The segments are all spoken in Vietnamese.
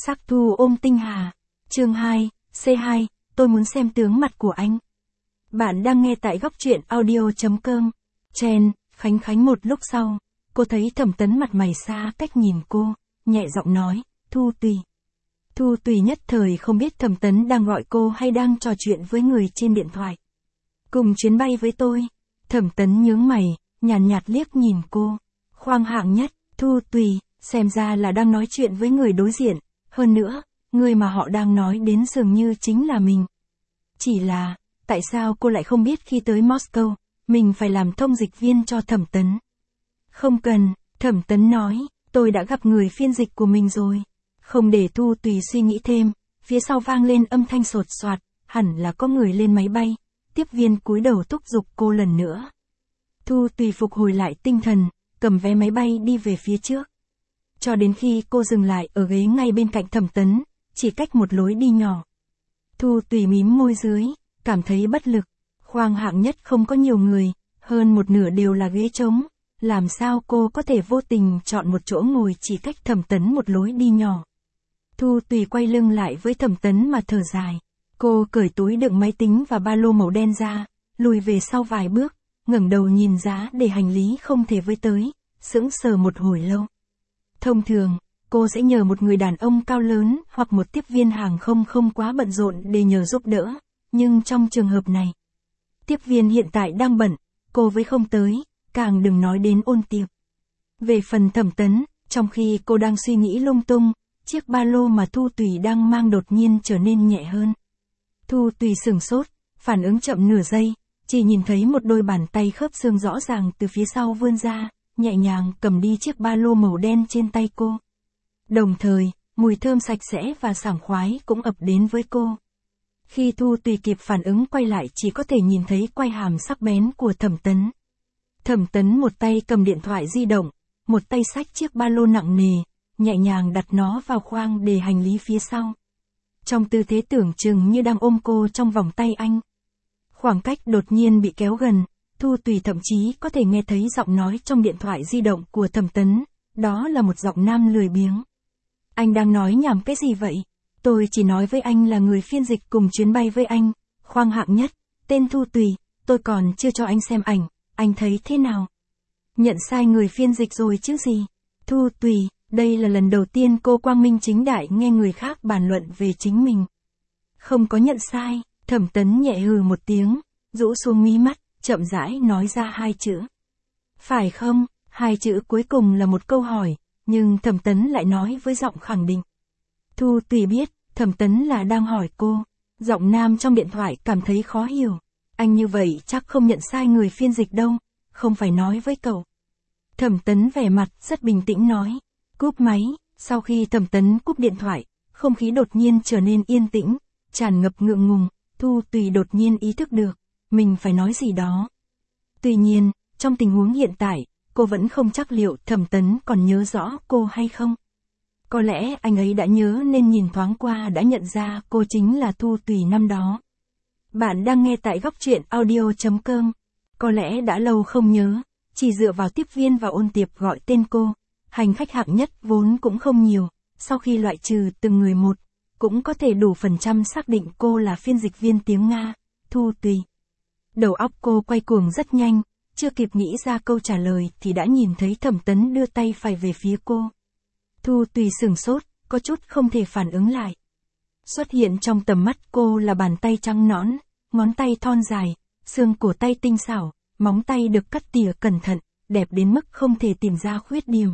Sắc thu ôm tinh hà. Chương 2, C2, tôi muốn xem tướng mặt của anh. Bạn đang nghe tại góc truyện audio.com. Chen, Khánh một lúc sau, cô thấy Thẩm Tấn mặt mày xa cách nhìn cô, nhẹ giọng nói, Thu Tùy. Thu Tùy nhất thời không biết Thẩm Tấn đang gọi cô hay đang trò chuyện với người trên điện thoại. Cùng chuyến bay với tôi. Thẩm Tấn nhướng mày, nhàn nhạt liếc nhìn cô. Khoang hạng nhất, Thu Tùy, xem ra là đang nói chuyện với người đối diện. Hơn nữa, người mà họ đang nói đến dường như chính là mình. Chỉ là, tại sao cô lại không biết khi tới Moscow, mình phải làm thông dịch viên cho Thẩm Tấn? Không cần, Thẩm Tấn nói, tôi đã gặp người phiên dịch của mình rồi. Không để Thu Tùy suy nghĩ thêm, phía sau vang lên âm thanh sột soạt, hẳn là có người lên máy bay. Tiếp viên cúi đầu thúc giục cô lần nữa. Thu Tùy phục hồi lại tinh thần, cầm vé máy bay đi về phía trước. Cho đến khi cô dừng lại ở ghế ngay bên cạnh Thẩm Tấn, chỉ cách một lối đi nhỏ. Thu Tùy mím môi dưới, cảm thấy bất lực. Khoang hạng nhất không có nhiều người, hơn một nửa đều là ghế trống. Làm sao cô có thể vô tình chọn một chỗ ngồi chỉ cách Thẩm Tấn một lối đi nhỏ. Thu Tùy quay lưng lại với Thẩm Tấn mà thở dài. Cô cởi túi đựng máy tính và ba lô màu đen ra, lùi về sau vài bước, ngẩng đầu nhìn giá để hành lý không thể với tới, sững sờ một hồi lâu. Thông thường, cô sẽ nhờ một người đàn ông cao lớn hoặc một tiếp viên hàng không quá bận rộn để nhờ giúp đỡ, nhưng trong trường hợp này, tiếp viên hiện tại đang bận, cô với không tới, càng đừng nói đến ôn tiệp. Về phần Thẩm Tấn, trong khi cô đang suy nghĩ lung tung, chiếc ba lô mà Thu Tùy đang mang đột nhiên trở nên nhẹ hơn. Thu Tùy sửng sốt, phản ứng chậm nửa giây, chỉ nhìn thấy một đôi bàn tay khớp xương rõ ràng từ phía sau vươn ra, nhẹ nhàng cầm đi chiếc ba lô màu đen trên tay cô. Đồng thời, mùi thơm sạch sẽ và sảng khoái cũng ập đến với cô. Khi Thu Tùy kịp phản ứng quay lại chỉ có thể nhìn thấy quai hàm sắc bén của Thẩm Tấn. Thẩm Tấn một tay cầm điện thoại di động, một tay xách chiếc ba lô nặng nề, nhẹ nhàng đặt nó vào khoang để hành lý phía sau. Trong tư thế tưởng chừng như đang ôm cô trong vòng tay anh. Khoảng cách đột nhiên bị kéo gần, Thu Tùy thậm chí có thể nghe thấy giọng nói trong điện thoại di động của Thẩm Tấn, đó là một giọng nam lười biếng. Anh đang nói nhảm cái gì vậy? Tôi chỉ nói với anh là người phiên dịch cùng chuyến bay với anh, khoang hạng nhất, tên Thu Tùy, tôi còn chưa cho anh xem ảnh, anh thấy thế nào? Nhận sai người phiên dịch rồi chứ gì? Thu Tùy, đây là lần đầu tiên cô quang minh chính đại nghe người khác bàn luận về chính mình. Không có nhận sai, Thẩm Tấn nhẹ hừ một tiếng, rũ xuống mí mắt, chậm rãi nói ra hai chữ. Phải không? Hai chữ cuối cùng là một câu hỏi, nhưng Thẩm Tấn lại nói với giọng khẳng định. Thu Tùy biết, Thẩm Tấn là đang hỏi cô. Giọng nam trong điện thoại cảm thấy khó hiểu. Anh như vậy chắc không nhận sai người phiên dịch đâu, không phải nói với cậu. Thẩm Tấn vẻ mặt rất bình tĩnh nói. Cúp máy, sau khi Thẩm Tấn cúp điện thoại, không khí đột nhiên trở nên yên tĩnh, tràn ngập ngượng ngùng, Thu Tùy đột nhiên ý thức được, mình phải nói gì đó. Tuy nhiên, trong tình huống hiện tại, cô vẫn không chắc liệu Thẩm Tấn còn nhớ rõ cô hay không. Có lẽ anh ấy đã nhớ nên nhìn thoáng qua đã nhận ra cô chính là Thu Tùy năm đó. Bạn đang nghe tại góc truyện audio.com. Có lẽ đã lâu không nhớ, chỉ dựa vào tiếp viên và ôn tiệp gọi tên cô. Hành khách hạng nhất vốn cũng không nhiều, sau khi loại trừ từng người một, cũng có thể đủ phần trăm xác định cô là phiên dịch viên tiếng Nga, Thu Tùy. Đầu óc cô quay cuồng rất nhanh, chưa kịp nghĩ ra câu trả lời thì đã nhìn thấy Thẩm Tấn đưa tay phải về phía cô. Thu Tùy sửng sốt, có chút không thể phản ứng lại. Xuất hiện trong tầm mắt cô là bàn tay trắng nõn, ngón tay thon dài, xương cổ tay tinh xảo, móng tay được cắt tỉa cẩn thận, đẹp đến mức không thể tìm ra khuyết điểm.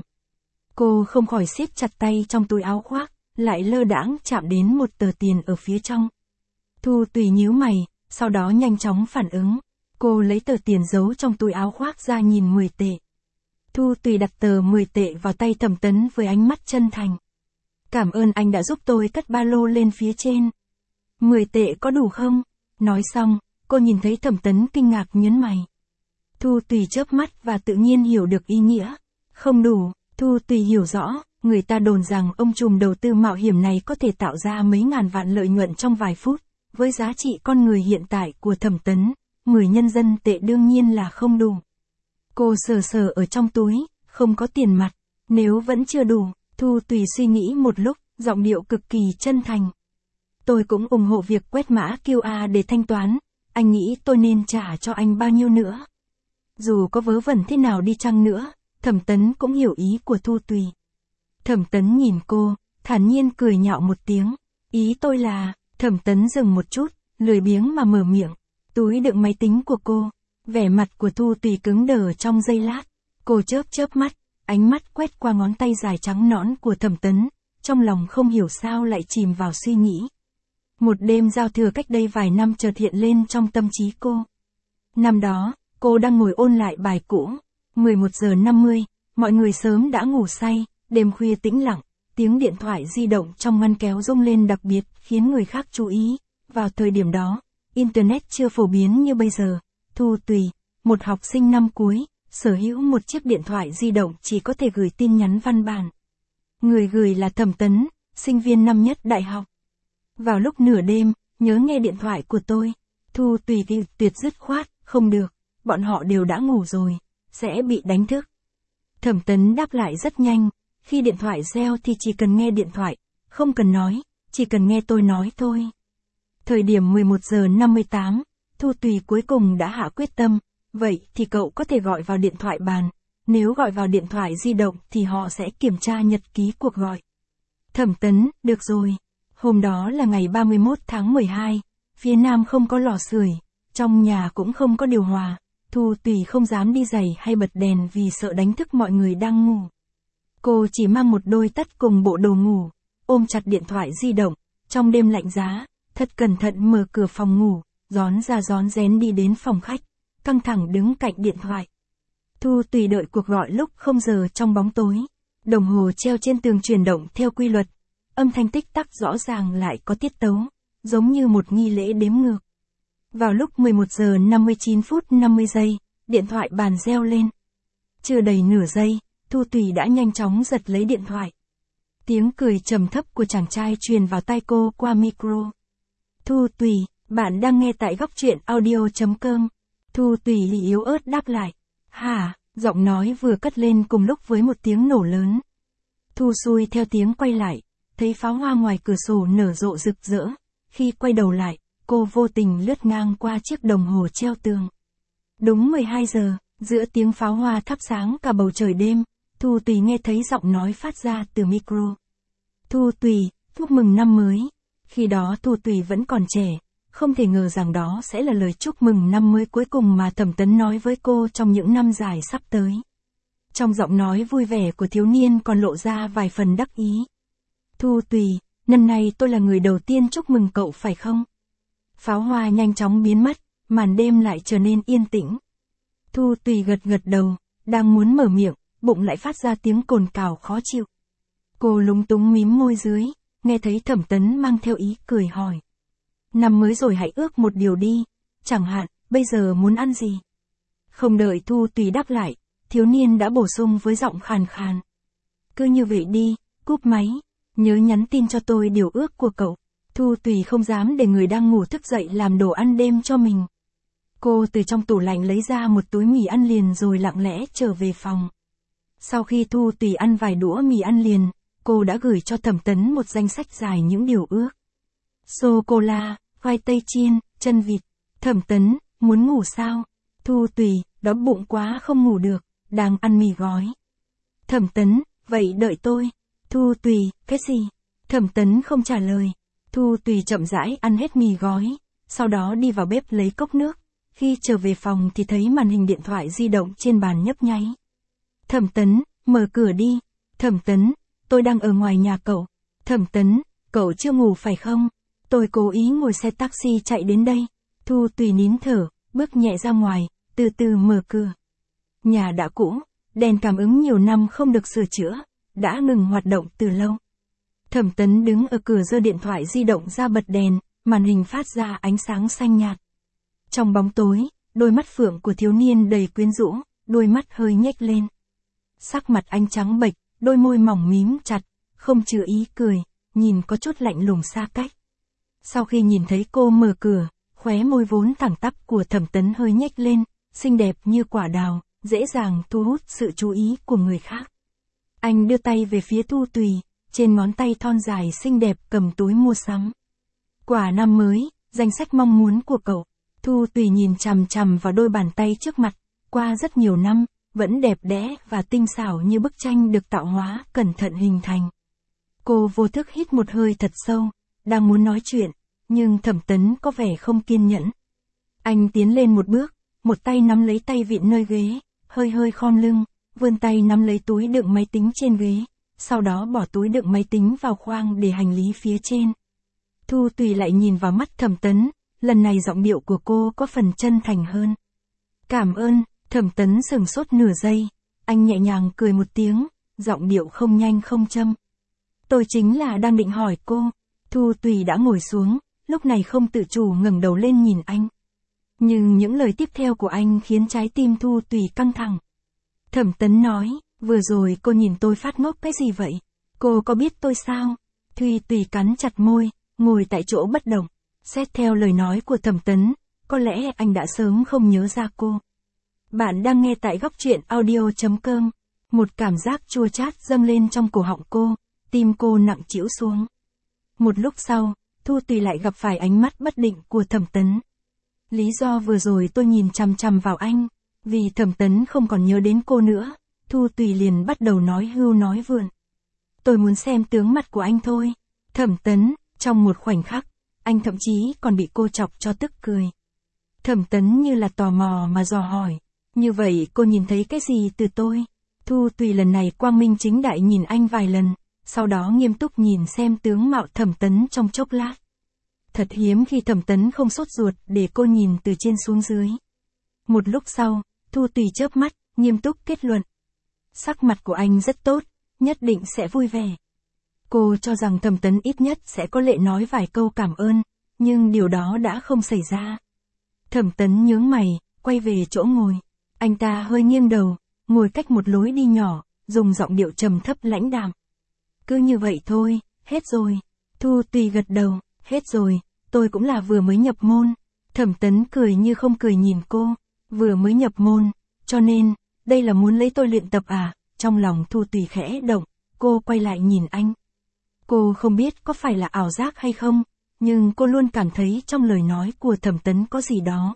Cô không khỏi siết chặt tay trong túi áo khoác, lại lơ đãng chạm đến một tờ tiền ở phía trong. Thu Tùy nhíu mày, sau đó nhanh chóng phản ứng. Cô lấy tờ tiền giấu trong túi áo khoác ra nhìn 10 tệ. Thu Tùy đặt tờ 10 tệ vào tay Thẩm Tấn với ánh mắt chân thành. Cảm ơn anh đã giúp tôi cất ba lô lên phía trên. 10 tệ có đủ không? Nói xong, cô nhìn thấy Thẩm Tấn kinh ngạc nhướng mày. Thu Tùy chớp mắt và tự nhiên hiểu được ý nghĩa. Không đủ. Thu Tùy hiểu rõ, người ta đồn rằng ông trùm đầu tư mạo hiểm này có thể tạo ra mấy ngàn vạn lợi nhuận trong vài phút, với giá trị con người hiện tại của Thẩm Tấn, 10 nhân dân tệ đương nhiên là không đủ. Cô sờ ở trong túi, không có tiền mặt, nếu vẫn chưa đủ, Thu Tùy suy nghĩ một lúc, giọng điệu cực kỳ chân thành. Tôi cũng ủng hộ việc quét mã QR để thanh toán, anh nghĩ tôi nên trả cho anh bao nhiêu nữa? Dù có vớ vẩn thế nào đi chăng nữa, Thẩm Tấn cũng hiểu ý của Thu Tùy. Thẩm Tấn nhìn cô, thản nhiên cười nhạo một tiếng. Ý tôi là, Thẩm Tấn dừng một chút, lười biếng mà mở miệng. Túi đựng máy tính của cô. Vẻ mặt của Thu Tùy cứng đờ trong giây lát. Cô chớp mắt, ánh mắt quét qua ngón tay dài trắng nõn của Thẩm Tấn, trong lòng không hiểu sao lại chìm vào suy nghĩ. Một đêm giao thừa cách đây vài năm chợt hiện lên trong tâm trí cô. Năm đó, cô đang ngồi ôn lại bài cũ. 11 giờ 50, mọi người sớm đã ngủ say, đêm khuya tĩnh lặng, tiếng điện thoại di động trong ngăn kéo rung lên đặc biệt khiến người khác chú ý. Vào thời điểm đó, Internet chưa phổ biến như bây giờ. Thu Tùy, một học sinh năm cuối, sở hữu một chiếc điện thoại di động chỉ có thể gửi tin nhắn văn bản. Người gửi là Thẩm Tấn, sinh viên năm nhất đại học. Vào lúc nửa đêm, nhớ nghe điện thoại của tôi. Thu Tùy tuyệt dứt khoát, không được, bọn họ đều đã ngủ rồi, sẽ bị đánh thức. Thẩm Tấn đáp lại rất nhanh, khi điện thoại reo thì chỉ cần nghe điện thoại, không cần nói, chỉ cần nghe tôi nói thôi. Thời điểm 11 giờ 58, Thu Tùy cuối cùng đã hạ quyết tâm, vậy thì cậu có thể gọi vào điện thoại bàn, nếu gọi vào điện thoại di động thì họ sẽ kiểm tra nhật ký cuộc gọi. Thẩm Tấn, được rồi. Hôm đó là ngày 31 tháng 12, phía Nam không có lò sưởi, trong nhà cũng không có điều hòa, Thu Tùy không dám đi giày hay bật đèn vì sợ đánh thức mọi người đang ngủ. Cô chỉ mang một đôi tất cùng bộ đồ ngủ, ôm chặt điện thoại di động, trong đêm lạnh giá, thật cẩn thận mở cửa phòng ngủ, rón ra rón rén đi đến phòng khách, căng thẳng đứng cạnh điện thoại. Thu Tùy đợi cuộc gọi lúc 0 giờ trong bóng tối, đồng hồ treo trên tường chuyển động theo quy luật, âm thanh tích tắc rõ ràng lại có tiết tấu, giống như một nghi lễ đếm ngược. Vào lúc 11 giờ 59 phút 50 giây, điện thoại bàn reo lên. Chưa đầy nửa giây, Thu Tùy đã nhanh chóng giật lấy điện thoại. Tiếng cười trầm thấp của chàng trai truyền vào tai cô qua micro. Thu Tùy, bạn đang nghe tại góc truyện audio.com. Thu Tùy yếu ớt đáp lại. Hả, giọng nói vừa cất lên cùng lúc với một tiếng nổ lớn. Thu xuôi theo tiếng quay lại, thấy pháo hoa ngoài cửa sổ nở rộ rực rỡ. Khi quay đầu lại, cô vô tình lướt ngang qua chiếc đồng hồ treo tường. Đúng 12 giờ, giữa tiếng pháo hoa thắp sáng cả bầu trời đêm, Thu Tùy nghe thấy giọng nói phát ra từ micro. Thu Tùy, chúc mừng năm mới. Khi đó Thu Tùy vẫn còn trẻ, không thể ngờ rằng đó sẽ là lời chúc mừng năm mới cuối cùng mà Thẩm Tấn nói với cô trong những năm dài sắp tới. Trong giọng nói vui vẻ của thiếu niên còn lộ ra vài phần đắc ý. Thu Tùy, năm nay tôi là người đầu tiên chúc mừng cậu phải không? Pháo hoa nhanh chóng biến mất, màn đêm lại trở nên yên tĩnh. Thu Tùy gật đầu, đang muốn mở miệng, bụng lại phát ra tiếng cồn cào khó chịu. Cô lúng túng mím môi dưới, nghe thấy Thẩm Tấn mang theo ý cười hỏi. Năm mới rồi hãy ước một điều đi, chẳng hạn, bây giờ muốn ăn gì? Không đợi Thu Tùy đáp lại, thiếu niên đã bổ sung với giọng khàn khàn. Cứ như vậy đi, cúp máy, nhớ nhắn tin cho tôi điều ước của cậu. Thu Tùy không dám để người đang ngủ thức dậy làm đồ ăn đêm cho mình. Cô từ trong tủ lạnh lấy ra một túi mì ăn liền rồi lặng lẽ trở về phòng. Sau khi Thu Tùy ăn vài đũa mì ăn liền, cô đã gửi cho Thẩm Tấn một danh sách dài những điều ước. Sô-cô-la, khoai tây chiên, chân vịt. Thẩm Tấn, muốn ngủ sao? Thu Tùy, đói bụng quá không ngủ được, đang ăn mì gói. Thẩm Tấn, vậy đợi tôi. Thu Tùy, cái gì? Thẩm Tấn không trả lời. Thu Tùy chậm rãi ăn hết mì gói, sau đó đi vào bếp lấy cốc nước. Khi trở về phòng thì thấy màn hình điện thoại di động trên bàn nhấp nháy. Thẩm Tấn, mở cửa đi. Thẩm Tấn, tôi đang ở ngoài nhà cậu. Thẩm Tấn, cậu chưa ngủ phải không? Tôi cố ý ngồi xe taxi chạy đến đây. Thu Tùy nín thở, bước nhẹ ra ngoài, từ từ mở cửa. Nhà đã cũ, đèn cảm ứng nhiều năm không được sửa chữa, đã ngừng hoạt động từ lâu. Thẩm Tấn đứng ở cửa giơ điện thoại di động ra bật đèn, màn hình phát ra ánh sáng xanh nhạt. Trong bóng tối, đôi mắt phượng của thiếu niên đầy quyến rũ, đôi mắt hơi nhếch lên. Sắc mặt anh trắng bệch, đôi môi mỏng mím chặt, không chứa ý cười, nhìn có chút lạnh lùng xa cách. Sau khi nhìn thấy cô mở cửa, khóe môi vốn thẳng tắp của Thẩm Tấn hơi nhếch lên, xinh đẹp như quả đào, dễ dàng thu hút sự chú ý của người khác. Anh đưa tay về phía Thu Tùy, trên ngón tay thon dài xinh đẹp cầm túi mua sắm. Quả năm mới, danh sách mong muốn của cậu. Thu Tùy nhìn chằm chằm vào đôi bàn tay trước mặt, qua rất nhiều năm, vẫn đẹp đẽ và tinh xảo như bức tranh được tạo hóa, cẩn thận hình thành. Cô vô thức hít một hơi thật sâu, đang muốn nói chuyện, nhưng Thẩm Tấn có vẻ không kiên nhẫn. Anh tiến lên một bước, một tay nắm lấy tay vịn nơi ghế, hơi hơi khom lưng, vươn tay nắm lấy túi đựng máy tính trên ghế, sau đó bỏ túi đựng máy tính vào khoang để hành lý phía trên. Thu Tùy lại nhìn vào mắt Thẩm Tấn, lần này giọng điệu của cô có phần chân thành hơn. Cảm ơn. Thẩm Tấn sửng sốt nửa giây, anh nhẹ nhàng cười một tiếng, giọng điệu không nhanh không châm. Tôi chính là đang định hỏi cô. Thu Tùy đã ngồi xuống, lúc này không tự chủ ngẩng đầu lên nhìn anh. Nhưng những lời tiếp theo của anh khiến trái tim Thu Tùy căng thẳng. Thẩm Tấn nói, vừa rồi cô nhìn tôi phát ngốc cái gì vậy? Cô có biết tôi sao? Thu Tùy cắn chặt môi, ngồi tại chỗ bất động. Xét theo lời nói của Thẩm Tấn, có lẽ anh đã sớm không nhớ ra cô. Bạn đang nghe tại góc truyện audio.com. Một cảm giác chua chát dâng lên trong cổ họng cô, tim cô nặng trĩu xuống. Một lúc sau, Thu Tùy lại gặp phải ánh mắt bất định của Thẩm Tấn. Lý do vừa rồi tôi nhìn chằm chằm vào anh, vì Thẩm Tấn không còn nhớ đến cô nữa, Thu Tùy liền bắt đầu nói hưu nói vượn. Tôi muốn xem tướng mặt của anh thôi. Thẩm Tấn, trong một khoảnh khắc, anh thậm chí còn bị cô chọc cho tức cười. Thẩm Tấn như là tò mò mà dò hỏi. Như vậy cô nhìn thấy cái gì từ tôi? Thu Tùy lần này quang minh chính đại nhìn anh vài lần, sau đó nghiêm túc nhìn xem tướng mạo Thẩm Tấn trong chốc lát. Thật hiếm khi Thẩm Tấn không sốt ruột để cô nhìn từ trên xuống dưới. Một lúc sau, Thu Tùy chớp mắt, nghiêm túc kết luận. Sắc mặt của anh rất tốt, nhất định sẽ vui vẻ. Cô cho rằng Thẩm Tấn ít nhất sẽ có lệ nói vài câu cảm ơn, nhưng điều đó đã không xảy ra. Thẩm Tấn nhướng mày, quay về chỗ ngồi. Anh ta hơi nghiêng đầu, ngồi cách một lối đi nhỏ, dùng giọng điệu trầm thấp lãnh đạm. Cứ như vậy thôi, hết rồi. Thu Tùy gật đầu, hết rồi, tôi cũng là vừa mới nhập môn. Thẩm Tấn cười như không cười nhìn cô, vừa mới nhập môn, cho nên, đây là muốn lấy tôi luyện tập à? Trong lòng Thu Tùy khẽ động, cô quay lại nhìn anh. Cô không biết có phải là ảo giác hay không, nhưng cô luôn cảm thấy trong lời nói của Thẩm Tấn có gì đó.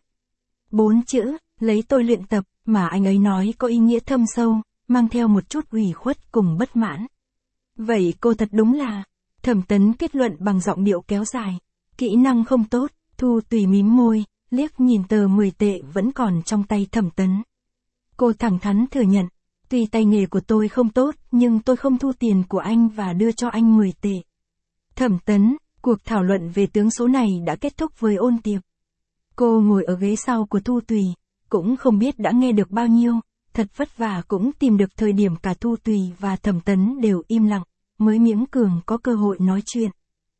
4 chữ, lấy tôi luyện tập, mà anh ấy nói có ý nghĩa thâm sâu, mang theo một chút ủy khuất cùng bất mãn. Vậy cô thật đúng là, Thẩm Tấn kết luận bằng giọng điệu kéo dài. Kỹ năng không tốt. Thu Tùy mím môi, liếc nhìn tờ 10 tệ vẫn còn trong tay Thẩm Tấn. Cô thẳng thắn thừa nhận, tuy tay nghề của tôi không tốt, nhưng tôi không thu tiền của anh và đưa cho anh 10 tệ. Thẩm Tấn, cuộc thảo luận về tướng số này đã kết thúc với Ôn Tiệp. Cô ngồi ở ghế sau của Thu Tùy, cũng không biết đã nghe được bao nhiêu, thật vất vả cũng tìm được thời điểm cả Thu Tùy và Thẩm Tấn đều im lặng, mới miễn cường có cơ hội nói chuyện.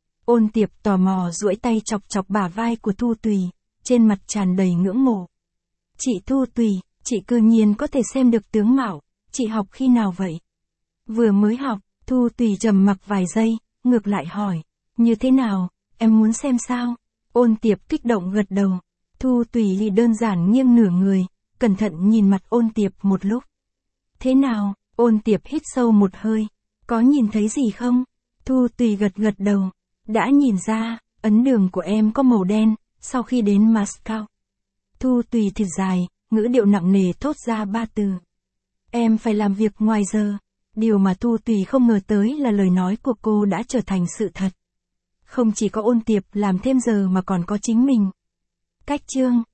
Ôn Tiệp tò mò duỗi tay chọc chọc bả vai của Thu Tùy, trên mặt tràn đầy ngưỡng mộ. Chị Thu Tùy, chị cư nhiên có thể xem được tướng mạo, chị học khi nào vậy? Vừa mới học. Thu Tùy trầm mặc vài giây, ngược lại hỏi, như thế nào, em muốn xem sao? Ôn Tiệp kích động gật đầu. Thu Tùy đơn giản nghiêng nửa người, cẩn thận nhìn mặt Ôn Tiệp một lúc. Thế nào? Ôn Tiệp hít sâu một hơi. Có nhìn thấy gì không? Thu Tùy gật gật đầu. Đã nhìn ra, ấn đường của em có màu đen, sau khi đến Moscow. Thu Tùy thở dài, ngữ điệu nặng nề thốt ra 3 từ. Em phải làm việc ngoài giờ. Điều mà Thu Tùy không ngờ tới là lời nói của cô đã trở thành sự thật. Không chỉ có Ôn Tiệp làm thêm giờ mà còn có chính mình. Cách chương